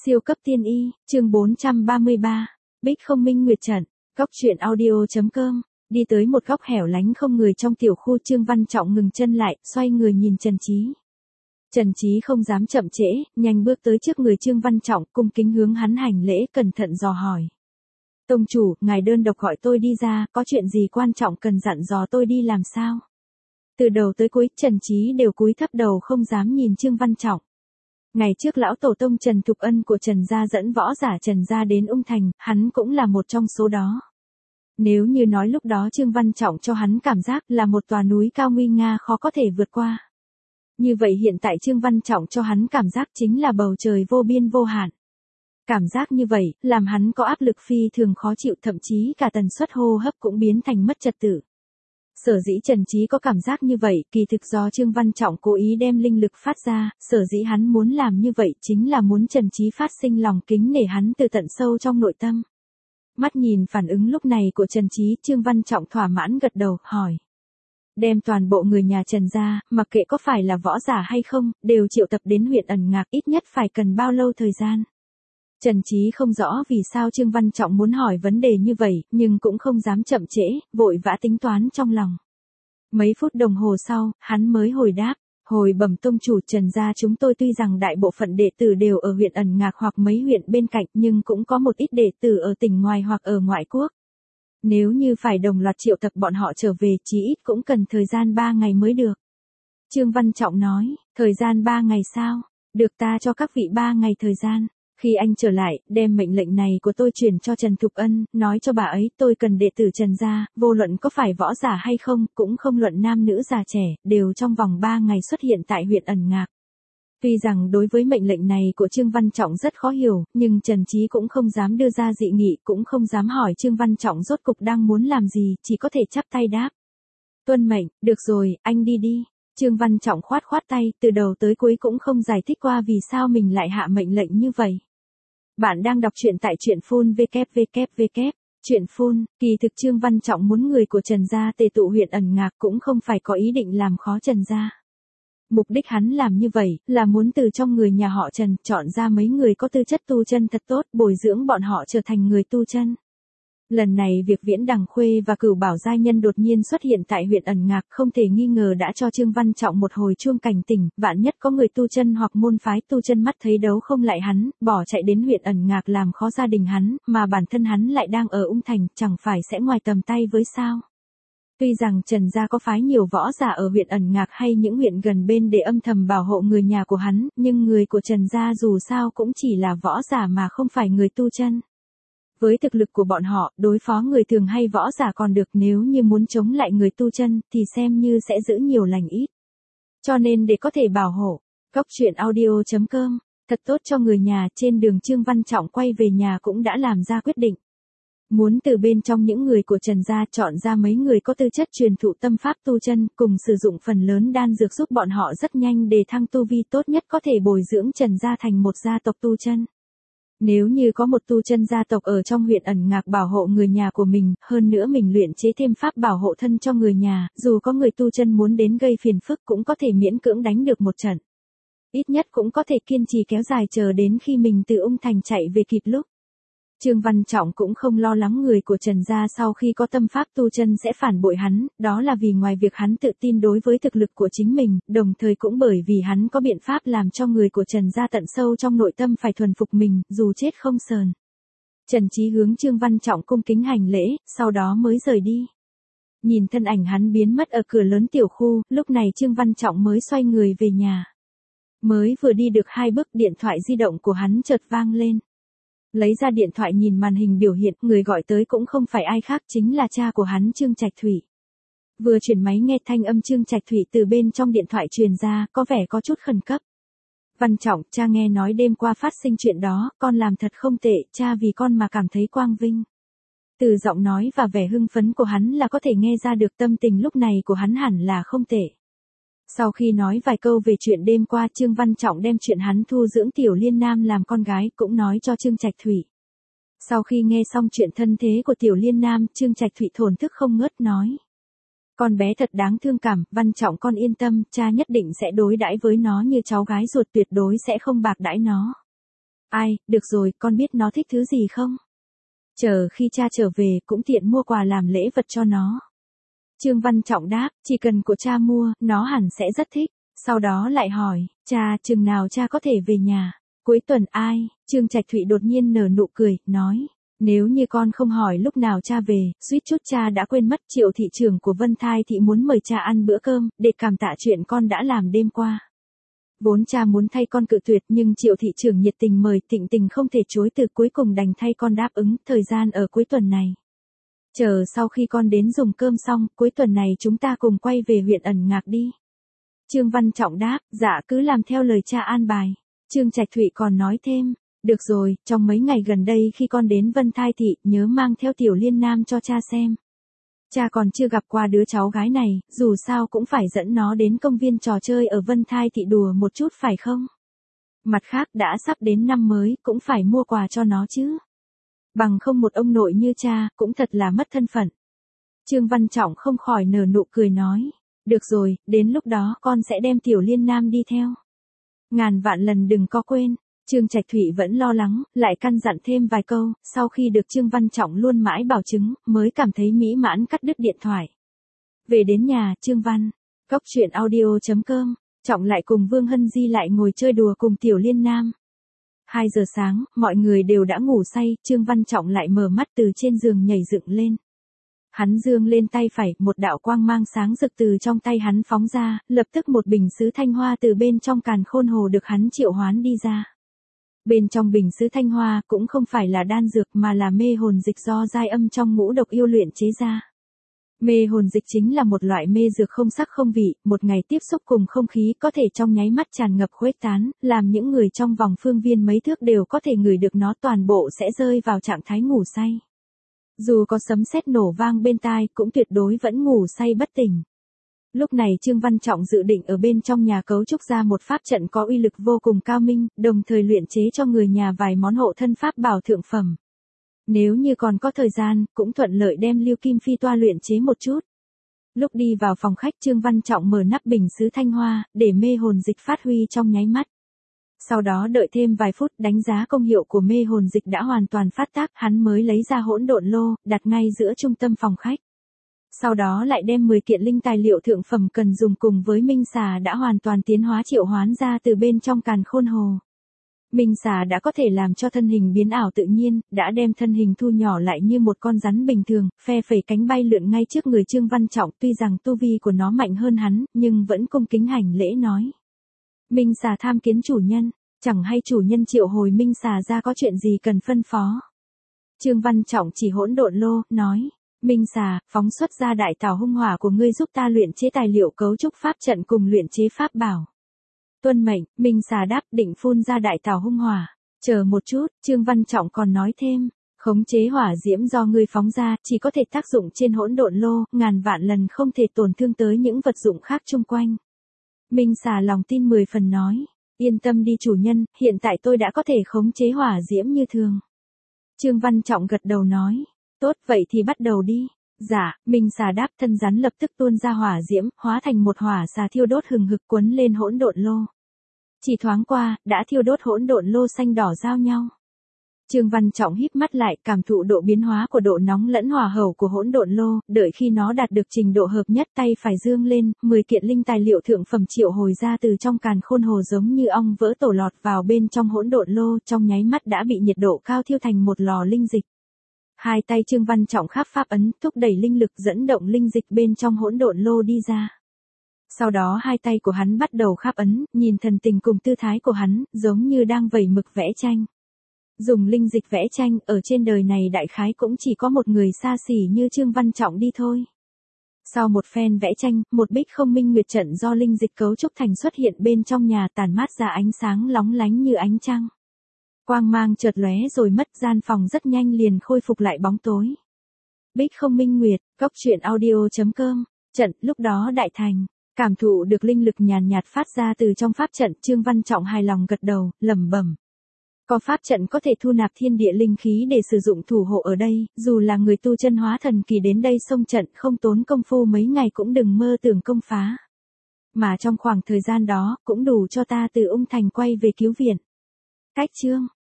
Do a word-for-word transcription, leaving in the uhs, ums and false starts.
Siêu cấp tiên y, chương bốn trăm ba mươi ba, Bích không minh nguyệt trận, góc truyện audio.com, đi tới một góc hẻo lánh không người trong tiểu khu. Trương Văn Trọng ngừng chân lại, xoay người nhìn Trần Chí. Trần Chí không dám chậm trễ, nhanh bước tới trước người Trương Văn Trọng, cung kính hướng hắn hành lễ, cẩn thận dò hỏi. Tông chủ, ngài đơn độc gọi tôi đi ra, có chuyện gì quan trọng cần dặn dò tôi đi làm sao? Từ đầu tới cuối, Trần Chí đều cúi thấp đầu không dám nhìn Trương Văn Trọng. Ngày trước lão tổ tông Trần Thục Ân của Trần gia dẫn võ giả Trần gia đến Ung Thành, hắn cũng là một trong số đó. Nếu như nói lúc đó Trương Văn Trọng cho hắn cảm giác là một tòa núi cao nguy nga khó có thể vượt qua. Như vậy hiện tại Trương Văn Trọng cho hắn cảm giác chính là bầu trời vô biên vô hạn. Cảm giác như vậy, làm hắn có áp lực phi thường khó chịu, thậm chí cả tần suất hô hấp cũng biến thành mất trật tự. Sở dĩ Trần Chí có cảm giác như vậy, kỳ thực do Trương Văn Trọng cố ý đem linh lực phát ra, sở dĩ hắn muốn làm như vậy chính là muốn Trần Chí phát sinh lòng kính nể hắn từ tận sâu trong nội tâm. Mắt nhìn phản ứng lúc này của Trần Chí, Trương Văn Trọng thỏa mãn gật đầu, hỏi. Đem toàn bộ người nhà Trần gia, mặc kệ có phải là võ giả hay không, đều triệu tập đến huyện ẩn ngạc, ít nhất phải cần bao lâu thời gian. Trần Chí không rõ vì sao Trương Văn Trọng muốn hỏi vấn đề như vậy, nhưng cũng không dám chậm trễ, vội vã tính toán trong lòng. Mấy phút đồng hồ sau, hắn mới hồi đáp, hồi bẩm tông chủ, Trần gia chúng tôi tuy rằng đại bộ phận đệ tử đều ở huyện ẩn ngạc hoặc mấy huyện bên cạnh, nhưng cũng có một ít đệ tử ở tỉnh ngoài hoặc ở ngoại quốc. Nếu như phải đồng loạt triệu tập bọn họ trở về, chí ít cũng cần thời gian ba ngày mới được. Trương Văn Trọng nói, thời gian ba ngày sao? Được, ta cho các vị ba ngày thời gian. Khi anh trở lại, đem mệnh lệnh này của tôi truyền cho Trần Thục Ân, nói cho bà ấy tôi cần đệ tử Trần gia, vô luận có phải võ giả hay không, cũng không luận nam nữ già trẻ, đều trong vòng ba ngày xuất hiện tại huyện ẩn ngạc. Tuy rằng đối với mệnh lệnh này của Trương Văn Trọng rất khó hiểu, nhưng Trần Chí cũng không dám đưa ra dị nghị, cũng không dám hỏi Trương Văn Trọng rốt cục đang muốn làm gì, chỉ có thể chắp tay đáp. Tuân mệnh, được rồi, anh đi đi. Trương Văn Trọng khoát khoát tay, từ đầu tới cuối cũng không giải thích qua vì sao mình lại hạ mệnh lệnh như vậy. Bạn đang đọc truyện tại truyện phun vê kép vê kép vê kép. Truyện phun, kỳ thực Trương Văn Trọng muốn người của Trần gia tề tụ huyện ẩn ngạc cũng không phải có ý định làm khó Trần gia. Mục đích hắn làm như vậy, là muốn từ trong người nhà họ Trần, chọn ra mấy người có tư chất tu chân thật tốt, bồi dưỡng bọn họ trở thành người tu chân. Lần này việc Viễn Đằng Khuê và Cửu Bảo giai nhân đột nhiên xuất hiện tại huyện ẩn ngạc không thể nghi ngờ đã cho Trương Văn Trọng một hồi chuông cảnh tỉnh, vạn nhất có người tu chân hoặc môn phái tu chân mắt thấy đấu không lại hắn, bỏ chạy đến huyện ẩn ngạc làm khó gia đình hắn, mà bản thân hắn lại đang ở Ung Thành, chẳng phải sẽ ngoài tầm tay với sao. Tuy rằng Trần gia có phái nhiều võ giả ở huyện ẩn ngạc hay những huyện gần bên để âm thầm bảo hộ người nhà của hắn, nhưng người của Trần gia dù sao cũng chỉ là võ giả mà không phải người tu chân. Với thực lực của bọn họ, đối phó người thường hay võ giả còn được, nếu như muốn chống lại người tu chân, thì xem như sẽ giữ nhiều lành ít. Cho nên để có thể bảo hộ, góc truyện audio.com, thật tốt cho người nhà, trên đường Trương Văn Trọng quay về nhà cũng đã làm ra quyết định. Muốn từ bên trong những người của Trần gia chọn ra mấy người có tư chất truyền thụ tâm pháp tu chân, cùng sử dụng phần lớn đan dược giúp bọn họ rất nhanh đề thăng tu vi, tốt nhất có thể bồi dưỡng Trần gia thành một gia tộc tu chân. Nếu như có một tu chân gia tộc ở trong huyện ẩn ngạc bảo hộ người nhà của mình, hơn nữa mình luyện chế thêm pháp bảo hộ thân cho người nhà, dù có người tu chân muốn đến gây phiền phức cũng có thể miễn cưỡng đánh được một trận. Ít nhất cũng có thể kiên trì kéo dài chờ đến khi mình từ Ung Thành chạy về kịp lúc. Trương Văn Trọng cũng không lo lắng người của Trần gia sau khi có tâm pháp tu chân sẽ phản bội hắn, đó là vì ngoài việc hắn tự tin đối với thực lực của chính mình, đồng thời cũng bởi vì hắn có biện pháp làm cho người của Trần gia tận sâu trong nội tâm phải thuần phục mình, dù chết không sờn. Trần Chí hướng Trương Văn Trọng cung kính hành lễ, sau đó mới rời đi. Nhìn thân ảnh hắn biến mất ở cửa lớn tiểu khu, lúc này Trương Văn Trọng mới xoay người về nhà. Mới vừa đi được hai bước, điện thoại di động của hắn chợt vang lên. Lấy ra điện thoại nhìn màn hình biểu hiện, người gọi tới cũng không phải ai khác, chính là cha của hắn Trương Trạch Thủy. Vừa chuyển máy nghe thanh âm Trương Trạch Thủy từ bên trong điện thoại truyền ra, có vẻ có chút khẩn cấp. Văn Trọng, cha nghe nói đêm qua phát sinh chuyện đó, con làm thật không tệ, cha vì con mà cảm thấy quang vinh. Từ giọng nói và vẻ hưng phấn của hắn là có thể nghe ra được tâm tình lúc này của hắn hẳn là không tệ. Sau khi nói vài câu về chuyện đêm qua, Trương Văn Trọng đem chuyện hắn thu dưỡng Tiểu Liên Nam làm con gái cũng nói cho Trương Trạch Thủy. Sau khi nghe xong chuyện thân thế của Tiểu Liên Nam, Trương Trạch Thủy thổn thức không ngớt nói. Con bé thật đáng thương cảm, Văn Trọng con yên tâm, cha nhất định sẽ đối đãi với nó như cháu gái ruột, tuyệt đối sẽ không bạc đãi nó. Ai, được rồi, con biết nó thích thứ gì không? Chờ khi cha trở về cũng tiện mua quà làm lễ vật cho nó. Trương Văn Trọng đáp, chỉ cần của cha mua, nó hẳn sẽ rất thích. Sau đó lại hỏi, cha, chừng nào cha có thể về nhà? Cuối tuần ai? Trương Trạch Thụy đột nhiên nở nụ cười, nói, nếu như con không hỏi lúc nào cha về, suýt chút cha đã quên mất. Triệu thị trưởng của Vân Thai thị muốn mời cha ăn bữa cơm, để cảm tạ chuyện con đã làm đêm qua. Vốn cha muốn thay con cự tuyệt nhưng Triệu thị trưởng nhiệt tình mời, Thịnh Tình không thể chối từ, cuối cùng đành thay con đáp ứng, thời gian ở cuối tuần này. Chờ sau khi con đến dùng cơm xong, cuối tuần này chúng ta cùng quay về huyện Ẩn Ngạc đi. Trương Văn Trọng đáp, dạ cứ làm theo lời cha an bài. Trương Trạch Thụy còn nói thêm, được rồi, trong mấy ngày gần đây khi con đến Vân Thai thị, nhớ mang theo Tiểu Liên Nam cho cha xem. Cha còn chưa gặp qua đứa cháu gái này, dù sao cũng phải dẫn nó đến công viên trò chơi ở Vân Thai thị đùa một chút phải không? Mặt khác đã sắp đến năm mới, cũng phải mua quà cho nó chứ. Bằng không một ông nội như cha, cũng thật là mất thân phận. Trương Văn Trọng không khỏi nở nụ cười nói, được rồi, đến lúc đó con sẽ đem Tiểu Liên Nam đi theo. Ngàn vạn lần đừng có quên. Trương Trạch Thụy vẫn lo lắng, lại căn dặn thêm vài câu, sau khi được Trương Văn Trọng luôn mãi bảo chứng, mới cảm thấy mỹ mãn cắt đứt điện thoại. Về đến nhà, Trương Văn, góc truyện audio chấm com, Trọng lại cùng Vương Hân Di lại ngồi chơi đùa cùng Tiểu Liên Nam. hai giờ sáng, mọi người đều đã ngủ say, Trương Văn Trọng lại mở mắt từ trên giường nhảy dựng lên. Hắn giương lên tay phải, một đạo quang mang sáng rực từ trong tay hắn phóng ra, lập tức một bình sứ thanh hoa từ bên trong càn khôn hồ được hắn triệu hoán đi ra. Bên trong bình sứ thanh hoa cũng không phải là đan dược mà là mê hồn dịch do giai âm trong ngũ độc yêu luyện chế ra. Mê hồn dịch chính là một loại mê dược không sắc không vị, một ngày tiếp xúc cùng không khí có thể trong nháy mắt tràn ngập khuếch tán, làm những người trong vòng phương viên mấy thước đều có thể ngửi được nó, toàn bộ sẽ rơi vào trạng thái ngủ say. Dù có sấm sét nổ vang bên tai cũng tuyệt đối vẫn ngủ say bất tỉnh. Lúc này Trương Văn Trọng dự định ở bên trong nhà cấu trúc ra một pháp trận có uy lực vô cùng cao minh, đồng thời luyện chế cho người nhà vài món hộ thân pháp bảo thượng phẩm. Nếu như còn có thời gian, cũng thuận lợi đem Lưu Kim Phi toa luyện chế một chút. Lúc đi vào phòng khách Trương Văn Trọng mở nắp bình sứ thanh hoa, để mê hồn dịch phát huy trong nháy mắt. Sau đó đợi thêm vài phút, đánh giá công hiệu của mê hồn dịch đã hoàn toàn phát tác, hắn mới lấy ra hỗn độn lô, đặt ngay giữa trung tâm phòng khách. Sau đó lại đem mười kiện linh tài liệu thượng phẩm cần dùng cùng với minh xà đã hoàn toàn tiến hóa triệu hoán ra từ bên trong càn khôn hồ. Minh xà đã có thể làm cho thân hình biến ảo tự nhiên, đã đem thân hình thu nhỏ lại như một con rắn bình thường, phe phẩy cánh bay lượn ngay trước người Trương Văn Trọng, tuy rằng tu vi của nó mạnh hơn hắn, nhưng vẫn cung kính hành lễ nói. Minh xà tham kiến chủ nhân, chẳng hay chủ nhân triệu hồi minh xà ra có chuyện gì cần phân phó. Trương Văn Trọng chỉ hỗn độn lô, nói. Minh xà, phóng xuất ra đại tảo hung hỏa của ngươi giúp ta luyện chế tài liệu cấu trúc pháp trận cùng luyện chế pháp bảo. Tuân mệnh, Minh xà đáp, định phun ra đại tảo hung hỏa. Chờ một chút, Trương Văn Trọng còn nói thêm, khống chế hỏa diễm do ngươi phóng ra, chỉ có thể tác dụng trên hỗn độn lô, ngàn vạn lần không thể tổn thương tới những vật dụng khác chung quanh. Minh xà lòng tin mười phần nói, yên tâm đi chủ nhân, hiện tại tôi đã có thể khống chế hỏa diễm như thường. Trương Văn Trọng gật đầu nói. Tốt, vậy thì bắt đầu đi. Dạ, Minh xà đáp, thân rắn lập tức tuôn ra hỏa diễm, hóa thành một hỏa xà thiêu đốt hừng hực quấn lên hỗn độn lô. Chỉ thoáng qua, đã thiêu đốt hỗn độn lô xanh đỏ giao nhau. Trương Văn Trọng híp mắt lại, cảm thụ độ biến hóa của độ nóng lẫn hỏa hầu của hỗn độn lô, đợi khi nó đạt được trình độ hợp nhất, tay phải dương lên, mười kiện linh tài liệu thượng phẩm triệu hồi ra từ trong càn khôn hồ giống như ong vỡ tổ lọt vào bên trong hỗn độn lô, trong nháy mắt đã bị nhiệt độ cao thiêu thành một lò linh dịch. Hai tay Trương Văn Trọng khắp pháp ấn, thúc đẩy linh lực dẫn động linh dịch bên trong hỗn độn lô đi ra. Sau đó hai tay của hắn bắt đầu khắp ấn, nhìn thần tình cùng tư thái của hắn, giống như đang vẩy mực vẽ tranh. Dùng linh dịch vẽ tranh, ở trên đời này đại khái cũng chỉ có một người xa xỉ như Trương Văn Trọng đi thôi. Sau một phen vẽ tranh, một bích không minh nguyệt trận do linh dịch cấu trúc thành xuất hiện bên trong nhà, tản mát ra ánh sáng lóng lánh như ánh trăng. Quang mang chợt lóe rồi mất, gian phòng rất nhanh liền khôi phục lại bóng tối. Bích không minh nguyệt, góc truyện audio chấm com, trận, lúc đó đại thành, cảm thụ được linh lực nhàn nhạt phát ra từ trong pháp trận, Trương Văn Trọng hài lòng gật đầu, lẩm bẩm. Có pháp trận có thể thu nạp thiên địa linh khí để sử dụng thủ hộ ở đây, dù là người tu chân hóa thần kỳ đến đây xông trận không tốn công phu mấy ngày cũng đừng mơ tưởng công phá. Mà trong khoảng thời gian đó, cũng đủ cho ta từ Ung Thành quay về cứu viện. Cách chương